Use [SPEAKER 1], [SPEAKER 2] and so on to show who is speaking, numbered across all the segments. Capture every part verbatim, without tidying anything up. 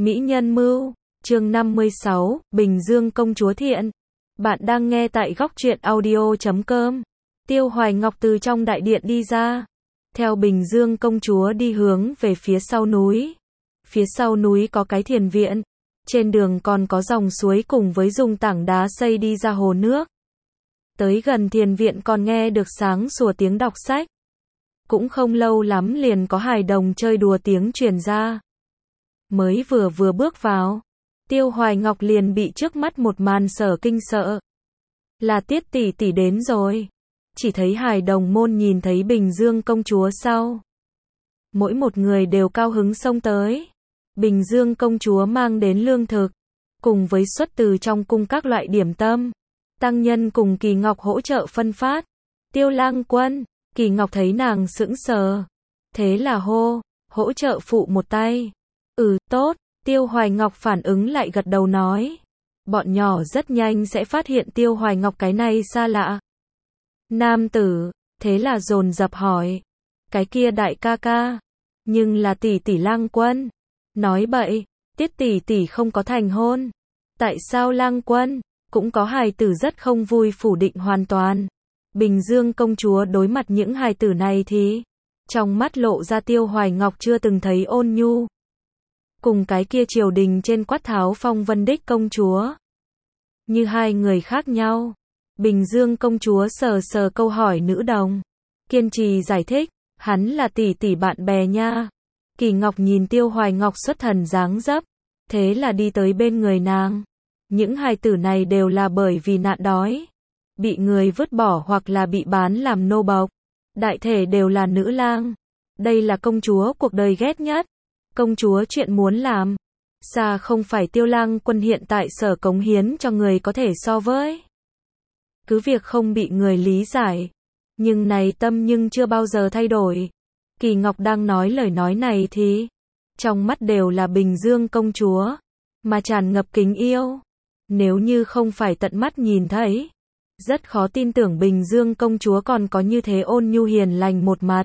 [SPEAKER 1] Mỹ nhân mưu, chương năm mươi sáu, Bình Dương công chúa thiện. Bạn đang nghe tại góc truyện audio chấm com. Tiêu Hoài Ngọc từ trong đại điện đi ra, theo Bình Dương công chúa đi hướng về phía sau núi. Phía sau núi có cái thiền viện, trên đường còn có dòng suối cùng với dùng tảng đá xây đi ra hồ nước. Tới gần thiền viện còn nghe được sáng sủa tiếng đọc sách. Cũng không lâu lắm liền có hài đồng chơi đùa tiếng truyền ra. Mới vừa vừa bước vào, Tiêu Hoài Ngọc liền bị trước mắt một màn sở kinh sợ. Là Tiết tỷ tỷ đến rồi. Chỉ thấy hài đồng môn nhìn thấy Bình Dương công chúa sau. Mỗi một người đều cao hứng xông tới. Bình Dương công chúa mang đến lương thực, cùng với xuất từ trong cung các loại điểm tâm. Tăng nhân cùng Kỳ Ngọc hỗ trợ phân phát. Tiêu lang quân, Kỳ Ngọc thấy nàng sững sờ. Thế là hô, hỗ trợ phụ một tay. Ừ, tốt, Tiêu Hoài Ngọc phản ứng lại gật đầu nói. Bọn nhỏ rất nhanh sẽ phát hiện Tiêu Hoài Ngọc cái này xa lạ. Nam tử, thế là dồn dập hỏi. Cái kia đại ca ca, nhưng là tỷ tỷ lang quân. Nói bậy, Tiết tỷ tỷ không có thành hôn. Tại sao lang quân, cũng có hài tử rất không vui phủ định hoàn toàn. Bình Dương công chúa đối mặt những hài tử này thì, trong mắt lộ ra Tiêu Hoài Ngọc chưa từng thấy ôn nhu. Cùng cái kia triều đình trên quát tháo phong vân đích công chúa. Như hai người khác nhau. Bình Dương công chúa sờ sờ câu hỏi nữ đồng. Kiên trì giải thích, hắn là tỷ tỷ bạn bè nha. Kỳ Ngọc nhìn Tiêu Hoài Ngọc xuất thần dáng dấp. Thế là đi tới bên người nàng. Những hài tử này đều là bởi vì nạn đói. Bị người vứt bỏ hoặc là bị bán làm nô bộc. Đại thể đều là nữ lang. Đây là công chúa cuộc đời ghét nhất. Công chúa chuyện muốn làm, xa không phải Tiêu lang quân hiện tại sở cống hiến cho người có thể so với. Cứ việc không bị người lý giải, nhưng này tâm nhưng chưa bao giờ thay đổi. Kỳ Ngọc đang nói lời nói này thì, trong mắt đều là Bình Dương công chúa, mà tràn ngập kính yêu. Nếu như không phải tận mắt nhìn thấy, rất khó tin tưởng Bình Dương công chúa còn có như thế ôn nhu hiền lành một mặt.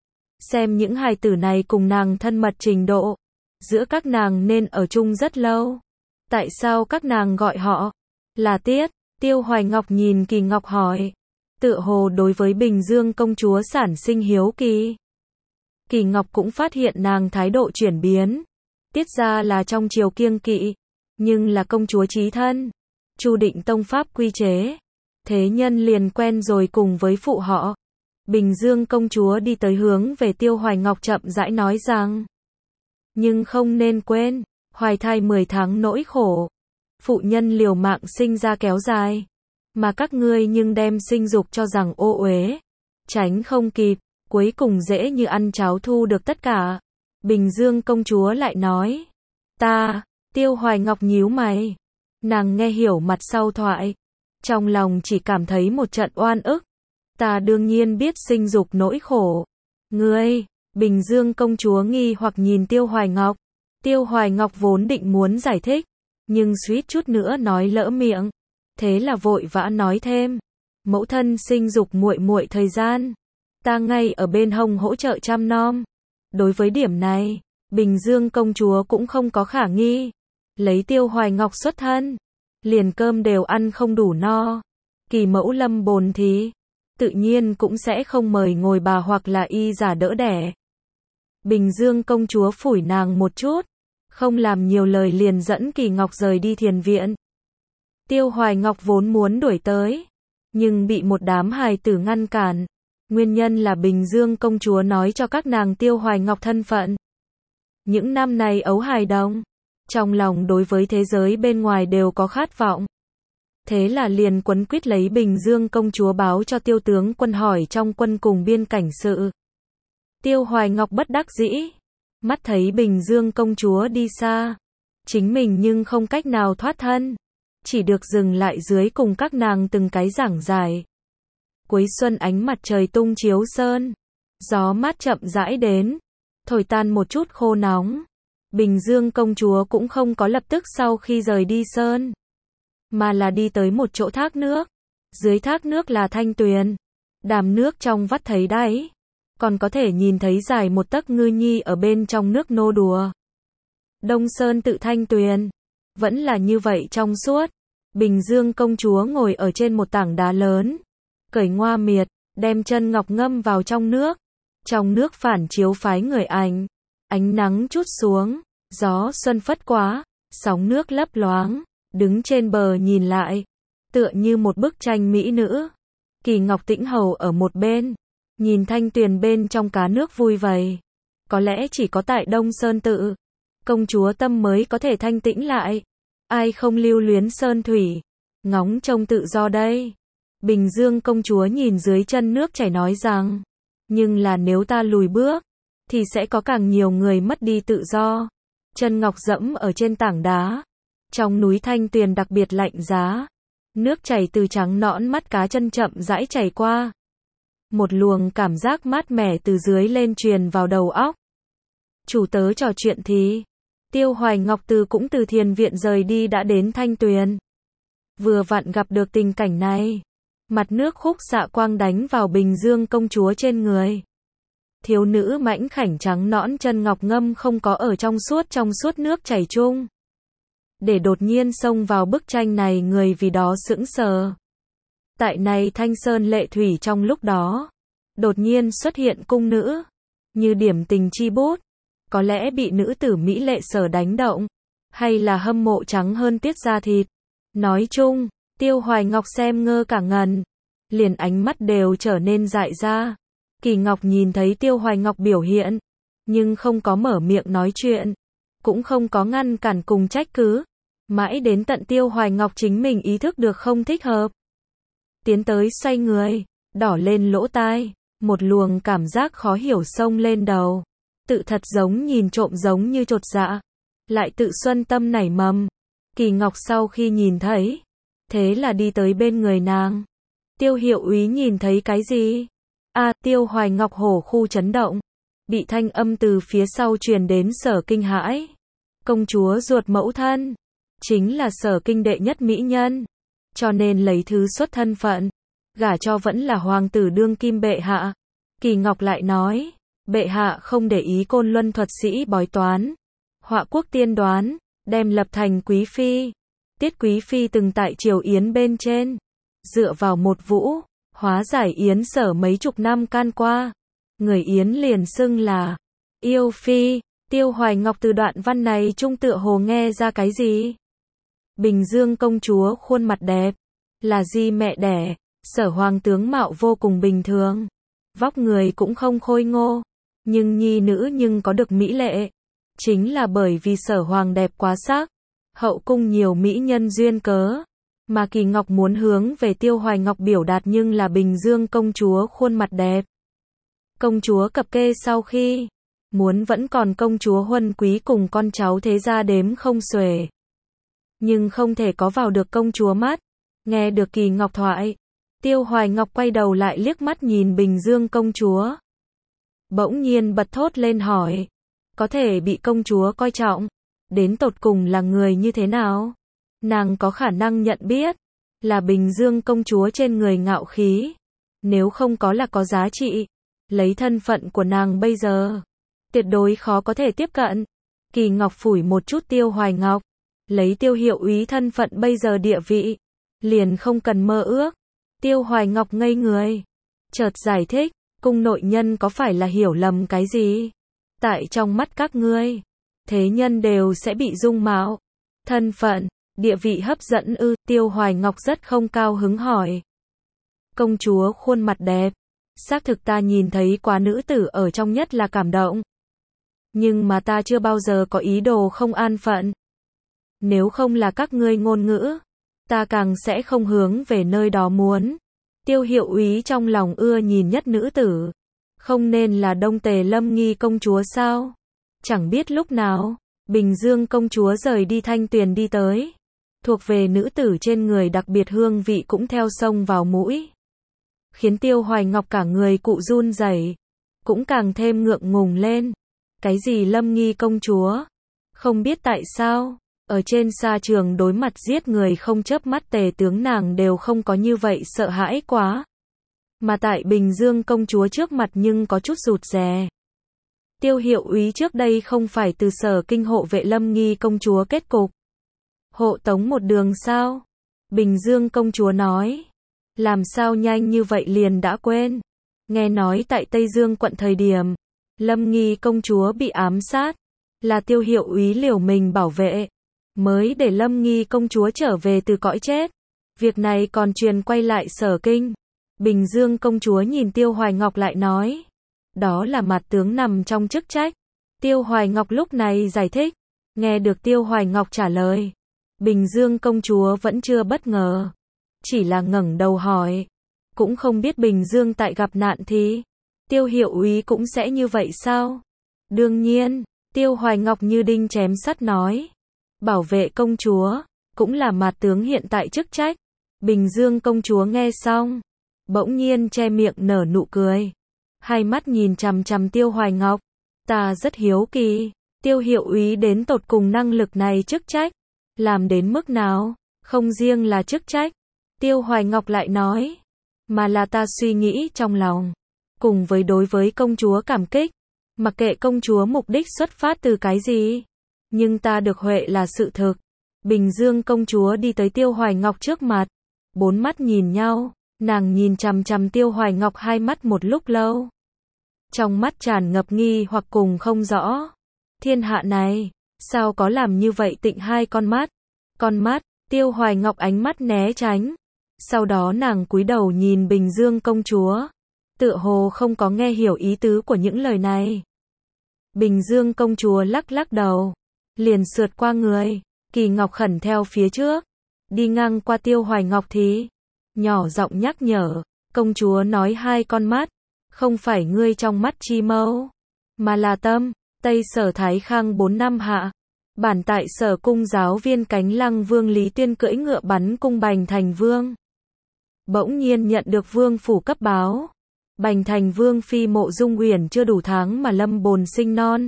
[SPEAKER 1] Xem những hài tử này cùng nàng thân mật trình độ, giữa các nàng nên ở chung rất lâu. Tại sao các nàng gọi họ là Tiết? Tiêu Hoài Ngọc nhìn Kỳ Ngọc hỏi. Tựa hồ đối với Bình Dương công chúa sản sinh hiếu kỳ. Kỳ Ngọc cũng phát hiện nàng thái độ chuyển biến. Tiết ra là trong triều kiêng kỵ, nhưng là công chúa chí thân. Chu định tông pháp quy chế. Thế nhân liền quen rồi cùng với phụ họ. Bình Dương công chúa đi tới hướng về Tiêu Hoài Ngọc chậm rãi nói rằng. Nhưng không nên quên, hoài thai mười tháng nỗi khổ. Phụ nhân liều mạng sinh ra kéo dài. Mà các ngươi nhưng đem sinh dục cho rằng ô uế. Tránh không kịp, cuối cùng dễ như ăn cháo thu được tất cả. Bình Dương công chúa lại nói. Ta, Tiêu Hoài Ngọc nhíu mày. Nàng nghe hiểu mặt sau thoại. Trong lòng chỉ cảm thấy một trận oan ức. Ta đương nhiên biết sinh dục nỗi khổ. Ngươi, Bình Dương công chúa nghi hoặc nhìn Tiêu Hoài Ngọc. Tiêu Hoài Ngọc vốn định muốn giải thích, nhưng suýt chút nữa nói lỡ miệng. Thế là vội vã nói thêm. Mẫu thân sinh dục muội muội thời gian. Ta ngay ở bên hông hỗ trợ chăm nom. Đối với điểm này, Bình Dương công chúa cũng không có khả nghi. Lấy Tiêu Hoài Ngọc xuất thân. Liền cơm đều ăn không đủ no. Kỳ mẫu lâm bồn thì tự nhiên cũng sẽ không mời ngồi bà hoặc là y giả đỡ đẻ. Bình Dương công chúa phủi nàng một chút, không làm nhiều lời liền dẫn Kỳ Ngọc rời đi thiền viện. Tiêu Hoài Ngọc vốn muốn đuổi tới, nhưng bị một đám hài tử ngăn cản. Nguyên nhân là Bình Dương công chúa nói cho các nàng Tiêu Hoài Ngọc thân phận. Những năm này ấu hài đồng, trong lòng đối với thế giới bên ngoài đều có khát vọng. Thế là liền quấn quýt lấy Bình Dương công chúa báo cho Tiêu tướng quân hỏi trong quân cùng biên cảnh sự. Tiêu Hoài Ngọc bất đắc dĩ, mắt thấy Bình Dương công chúa đi xa, chính mình nhưng không cách nào thoát thân, chỉ được dừng lại dưới cùng các nàng từng cái giảng giải. Cuối xuân ánh mặt trời tung chiếu sơn, gió mát chậm rãi đến, thổi tan một chút khô nóng. Bình Dương công chúa cũng không có lập tức sau khi rời đi sơn, mà là đi tới một chỗ thác nước. Dưới thác nước là thanh tuyền, đàm nước trong vắt thấy đáy, còn có thể nhìn thấy dài một tấc ngư nhi ở bên trong nước nô đùa. Đông Sơn tự Thanh Tuyền. Vẫn là như vậy trong suốt. Bình Dương công chúa ngồi ở trên một tảng đá lớn. Cởi ngoa miệt, đem chân ngọc ngâm vào trong nước. Trong nước phản chiếu phái người ảnh. Ánh nắng chút xuống, gió xuân phất quá, sóng nước lấp loáng, đứng trên bờ nhìn lại, tựa như một bức tranh mỹ nữ. Kỳ Ngọc Tĩnh hầu ở một bên, nhìn Thanh Tuyền bên trong cá nước vui vầy. Có lẽ chỉ có tại Đông Sơn tự, công chúa tâm mới có thể thanh tĩnh lại. Ai không lưu luyến sơn thủy, ngóng trông tự do đây. Bình Dương công chúa nhìn dưới chân nước chảy nói rằng, nhưng là nếu ta lùi bước, thì sẽ có càng nhiều người mất đi tự do. Chân ngọc dẫm ở trên tảng đá. Trong núi Thanh Tuyền đặc biệt lạnh giá. Nước chảy từ trắng nõn mắt cá chân chậm rãi chảy qua. Một luồng cảm giác mát mẻ từ dưới lên truyền vào đầu óc. Chủ tớ trò chuyện thì, Tiêu Hoài Ngọc từ cũng từ thiền viện rời đi đã đến Thanh Tuyền. Vừa vặn gặp được tình cảnh này. Mặt nước khúc xạ quang đánh vào Bình Dương công chúa trên người. Thiếu nữ mãnh khảnh trắng nõn chân ngọc ngâm không có ở trong suốt trong suốt nước chảy chung. Để đột nhiên xông vào bức tranh này người vì đó sững sờ. Tại này Thanh Sơn lệ thủy trong lúc đó. Đột nhiên xuất hiện cung nữ. Như điểm tình chi bút. Có lẽ bị nữ tử mỹ lệ sở đánh động. Hay là hâm mộ trắng hơn tiết da thịt. Nói chung, Tiêu Hoài Ngọc xem ngơ cả ngần. Liền ánh mắt đều trở nên dại ra. Kỳ Ngọc nhìn thấy Tiêu Hoài Ngọc biểu hiện, nhưng không có mở miệng nói chuyện, cũng không có ngăn cản cùng trách cứ. Mãi đến tận Tiêu Hoài Ngọc chính mình ý thức được không thích hợp. Tiến tới xoay người, đỏ lên lỗ tai, một luồng cảm giác khó hiểu xông lên đầu. Tự thật giống nhìn trộm giống như chột dạ, lại tự xuân tâm nảy mầm. Kỳ Ngọc sau khi nhìn thấy, thế là đi tới bên người nàng. Tiêu hiệu úy nhìn thấy cái gì? A, à, Tiêu Hoài Ngọc hổ khu chấn động, bị thanh âm từ phía sau truyền đến Sở kinh hãi. Công chúa ruột mẫu thân, chính là Sở kinh đệ nhất mỹ nhân, cho nên lấy thứ xuất thân phận, gả cho vẫn là hoàng tử đương kim bệ hạ. Kỳ Ngọc lại nói, bệ hạ không để ý Côn Luân thuật sĩ bói toán, họa quốc tiên đoán, đem lập thành quý phi. Tiết quý phi từng tại triều Yến bên trên, dựa vào một vũ, hóa giải Yến Sở mấy chục năm can qua. Người Yến liền xưng là yêu phi. Tiêu Hoài Ngọc từ đoạn văn này trung tựa hồ nghe ra cái gì? Bình Dương công chúa khuôn mặt đẹp, là di mẹ đẻ. Sở hoàng tướng mạo vô cùng bình thường, vóc người cũng không khôi ngô, nhưng nhi nữ nhưng có được mỹ lệ. Chính là bởi vì Sở hoàng đẹp quá sắc, hậu cung nhiều mỹ nhân duyên cớ. Mà Kỳ Ngọc muốn hướng về Tiêu Hoài Ngọc biểu đạt nhưng là Bình Dương công chúa khuôn mặt đẹp. Công chúa cập kê sau khi muốn vẫn còn công chúa huân quý cùng con cháu thế gia đếm không xuể. Nhưng không thể có vào được công chúa mắt. Nghe được Kỳ Ngọc thoại, Tiêu Hoài Ngọc quay đầu lại liếc mắt nhìn Bình Dương công chúa. Bỗng nhiên bật thốt lên hỏi, có thể bị công chúa coi trọng, đến tột cùng là người như thế nào? Nàng có khả năng nhận biết, là Bình Dương công chúa trên người ngạo khí. Nếu không có là có giá trị, lấy thân phận của nàng bây giờ, tuyệt đối khó có thể tiếp cận. Kỳ Ngọc phủi một chút Tiêu Hoài Ngọc, lấy Tiêu hiệu úy thân phận bây giờ địa vị, liền không cần mơ ước. Tiêu Hoài Ngọc ngây người, chợt giải thích, cung nội nhân có phải là hiểu lầm cái gì? Tại trong mắt các ngươi, thế nhân đều sẽ bị dung mạo, thân phận, địa vị hấp dẫn ư? Tiêu Hoài Ngọc rất không cao hứng hỏi. Công chúa khuôn mặt đẹp, xác thực ta nhìn thấy quá nữ tử ở trong nhất là cảm động. Nhưng mà ta chưa bao giờ có ý đồ không an phận. Nếu không là các ngươi ngôn ngữ, ta càng sẽ không hướng về nơi đó muốn. Tiêu hiệu úy trong lòng ưa nhìn nhất nữ tử, không nên là Đông Tề Lâm Nghi công chúa sao? Chẳng biết lúc nào, Bình Dương công chúa rời đi Thanh Tuyền đi tới. Thuộc về nữ tử trên người đặc biệt hương vị cũng theo xông vào mũi, khiến Tiêu Hoài Ngọc cả người cụ run rẩy, cũng càng thêm ngượng ngùng lên. Cái gì Lâm Nghi công chúa? Không biết tại sao, ở trên sa trường đối mặt giết người không chớp mắt tề tướng nàng đều không có như vậy sợ hãi quá. Mà tại Bình Dương công chúa trước mặt nhưng có chút rụt rè. Tiêu hiệu úy trước đây không phải từ Sở Kinh hộ vệ Lâm Nghi công chúa kết cục hộ tống một đường sao? Bình Dương công chúa nói. Làm sao nhanh như vậy liền đã quên? Nghe nói tại Tây Dương quận thời điểm Lâm Nghi công chúa bị ám sát, là Tiêu hiệu úy liều mình bảo vệ, mới để Lâm Nghi công chúa trở về từ cõi chết. Việc này còn truyền quay lại Sở Kinh. Bình Dương công chúa nhìn Tiêu Hoài Ngọc lại nói. Đó là mặt tướng nằm trong chức trách. Tiêu Hoài Ngọc lúc này giải thích. Nghe được Tiêu Hoài Ngọc trả lời, Bình Dương công chúa vẫn chưa bất ngờ, chỉ là ngẩng đầu hỏi. Cũng không biết Bình Dương tại gặp nạn thì Tiêu hiệu úy cũng sẽ như vậy sao? Đương nhiên, Tiêu Hoài Ngọc như đinh chém sắt nói. Bảo vệ công chúa, cũng là mặt tướng hiện tại chức trách. Bình Dương công chúa nghe xong, bỗng nhiên che miệng nở nụ cười. Hai mắt nhìn chằm chằm Tiêu Hoài Ngọc. Ta rất hiếu kỳ, Tiêu hiệu úy đến tột cùng năng lực này chức trách làm đến mức nào? Không riêng là chức trách, Tiêu Hoài Ngọc lại nói, mà là ta suy nghĩ trong lòng, cùng với đối với công chúa cảm kích. Mặc kệ công chúa mục đích xuất phát từ cái gì, nhưng ta được huệ là sự thực. Bình Dương công chúa đi tới Tiêu Hoài Ngọc trước mặt, bốn mắt nhìn nhau, nàng nhìn chằm chằm Tiêu Hoài Ngọc hai mắt một lúc lâu. Trong mắt tràn ngập nghi hoặc cùng không rõ. Thiên hạ này, sao có làm như vậy tịnh hai con mắt? Con mắt, Tiêu Hoài Ngọc ánh mắt né tránh. Sau đó nàng cúi đầu nhìn Bình Dương công chúa, tựa hồ không có nghe hiểu ý tứ của những lời này. Bình Dương công chúa lắc lắc đầu, liền sượt qua người, Kỳ Ngọc Khẩn theo phía trước, đi ngang qua Tiêu Hoài Ngọc thì nhỏ giọng nhắc nhở, công chúa nói hai con mắt, không phải ngươi trong mắt chi mâu, mà là tâm. Tây Sở Thái Khang bốn năm hạ, bản tại Sở cung giáo viên Cánh Lăng Vương Lý Tuyên cưỡi ngựa bắn cung Bành Thành Vương. Bỗng nhiên nhận được vương phủ cấp báo, Bành Thành Vương phi Mộ Dung Uyển chưa đủ tháng mà lâm bồn sinh non.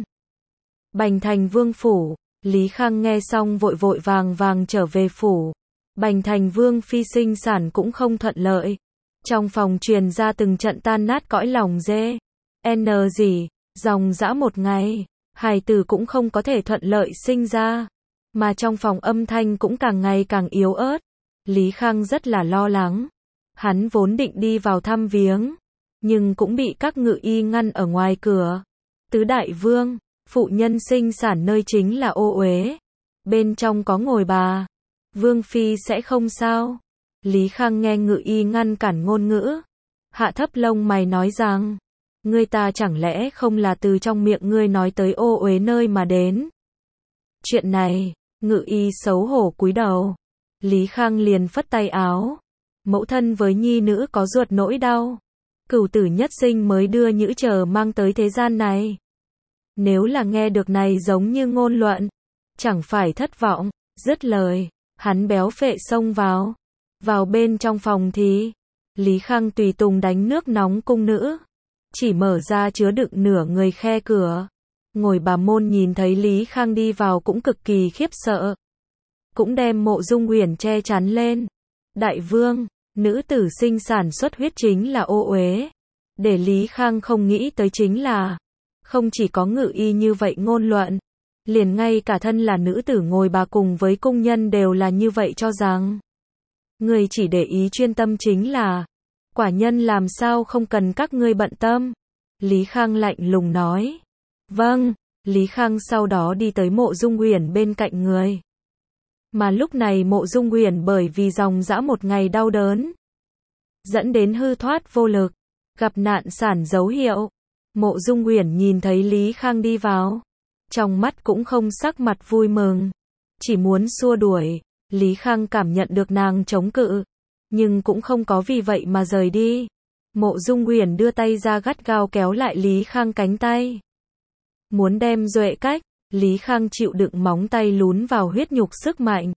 [SPEAKER 1] Bành Thành Vương phủ, Lý Khang nghe xong vội vội vàng vàng trở về phủ. Bành Thành Vương phi sinh sản cũng không thuận lợi. Trong phòng truyền ra từng trận tan nát cõi lòng dê. N gì, dòng dã một ngày, hài tử cũng không có thể thuận lợi sinh ra. Mà trong phòng âm thanh cũng càng ngày càng yếu ớt. Lý Khang rất là lo lắng. Hắn vốn định đi vào thăm viếng, nhưng cũng bị các ngự y ngăn ở ngoài cửa. Tứ đại vương, phụ nhân sinh sản nơi chính là ô uế. Bên trong có ngồi bà. Vương phi sẽ không sao. Lý Khang nghe ngự y ngăn cản ngôn ngữ, hạ thấp lông mày nói rằng, ngươi ta chẳng lẽ không là từ trong miệng ngươi nói tới ô uế nơi mà đến. Chuyện này, ngự y xấu hổ cúi đầu. Lý Khang liền phất tay áo. Mẫu thân với nhi nữ có ruột nỗi đau. Cửu tử nhất sinh mới đưa nhữ chờ mang tới thế gian này. Nếu là nghe được này giống như ngôn luận, chẳng phải thất vọng. Dứt lời, hắn béo phệ xông vào. Vào bên trong phòng thì, Lý Khang tùy tùng đánh nước nóng cung nữ. Chỉ mở ra chứa đựng nửa người khe cửa. Ngồi bà môn nhìn thấy Lý Khang đi vào cũng cực kỳ khiếp sợ. Cũng đem Mộ Dung Uyển che chắn lên. Đại vương, nữ tử sinh sản xuất huyết chính là ô uế. Để Lý Khang không nghĩ tới chính là, không chỉ có ngự y như vậy ngôn luận, liền ngay cả thân là nữ tử ngồi bà cùng với cung nhân đều là như vậy cho rằng. Người chỉ để ý chuyên tâm chính là, quả nhân làm sao không cần các ngươi bận tâm. Lý Khang lạnh lùng nói. Vâng, Lý Khang sau đó đi tới Mộ Dung Uyển bên cạnh người. Mà lúc này Mộ Dung Uyển bởi vì dòng dã một ngày đau đớn, dẫn đến hư thoát vô lực, gặp nạn sản dấu hiệu. Mộ Dung Uyển nhìn thấy Lý Khang đi vào, trong mắt cũng không sắc mặt vui mừng, chỉ muốn xua đuổi. Lý Khang cảm nhận được nàng chống cự, nhưng cũng không có vì vậy mà rời đi. Mộ Dung Uyển đưa tay ra gắt gao kéo lại Lý Khang cánh tay, muốn đem duệ cách. Lý Khang chịu đựng móng tay lún vào huyết nhục sức mạnh,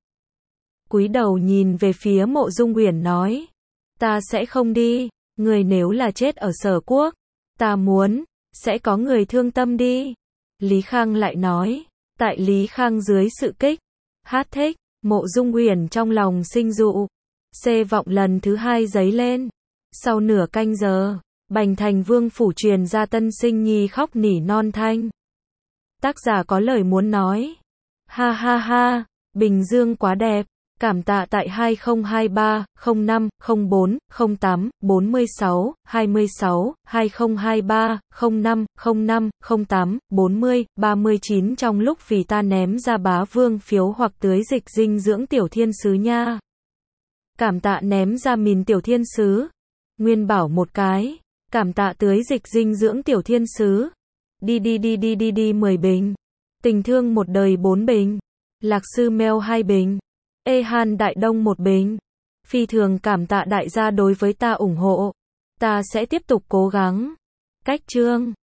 [SPEAKER 1] cúi đầu nhìn về phía Mộ Dung Uyển nói, ta sẽ không đi. Người nếu là chết ở Sở quốc, ta muốn, sẽ có người thương tâm đi. Lý Khang lại nói. Tại Lý Khang dưới sự kích hát thích, Mộ Dung Uyển trong lòng sinh dụ, xê vọng lần thứ hai dấy lên. Sau nửa canh giờ, Bành Thành Vương phủ truyền ra tân sinh nhi khóc nỉ non thanh. Tác giả có lời muốn nói. Ha ha ha, Bình Dương quá đẹp. Cảm tạ tại hai không hai ba, không năm, không bốn, không tám, bốn sáu, hai sáu, hai không hai ba, không năm, không năm, không tám, bốn mươi, ba mươi chín trong lúc vì ta ném ra bá vương phiếu hoặc tưới dịch dinh dưỡng tiểu thiên sứ nha. Cảm tạ ném ra mìn tiểu thiên sứ. Nguyên bảo một cái. Cảm tạ tưới dịch dinh dưỡng tiểu thiên sứ. Đi đi đi đi đi đi mười bình. Tình thương một đời bốn bình. Lạc sư mèo hai bình. Ê Han Đại Đông một bình. Phi thường cảm tạ đại gia đối với ta ủng hộ. Ta sẽ tiếp tục cố gắng. Cách chương